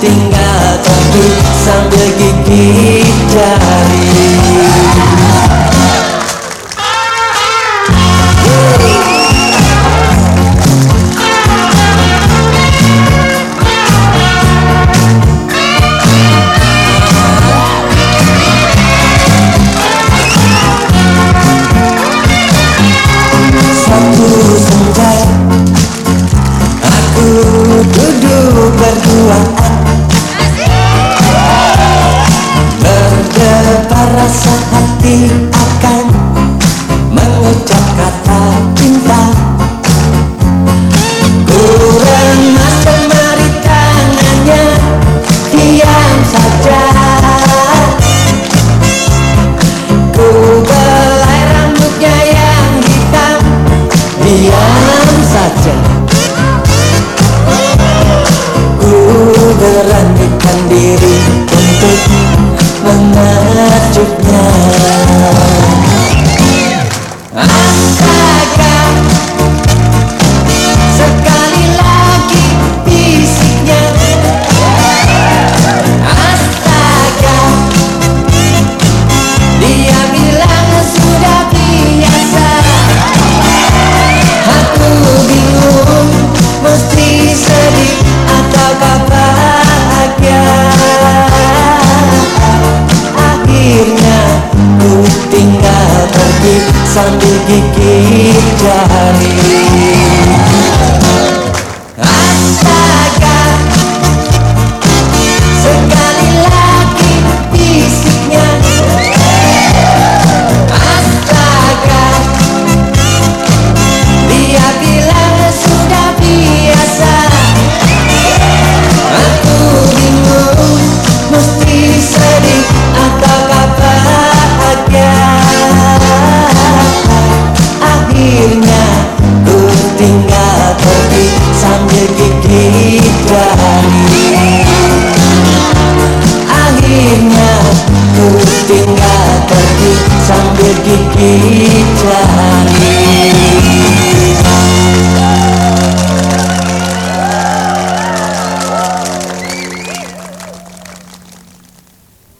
tinggal pergi sambil gigit jari. Duduk berduaan, berdebar rasa hati akan mengucap kata cinta. Ku remas jemari tangannya, diam saja. Ku belai rambutnya yang hitam, diam saja. Beranikan diri untuk mengajuknya. Astaga, sekali lagi bisiknya. Astaga, dia bilang sudah biasa. Aku bingung, mesti sedih ataukah bahagia. Akhirnya ku tinggal pergi sambil gigit jari. Astaga, sekali lagi bisiknya. Astaga, dia bilang sudah biasa. Aku bingung, mesti sedih ataukah bahagia. Akhirnya ku tinggal pergi sambil gigit jari. Akhirnya ku tinggal pergi sambil gigit jari.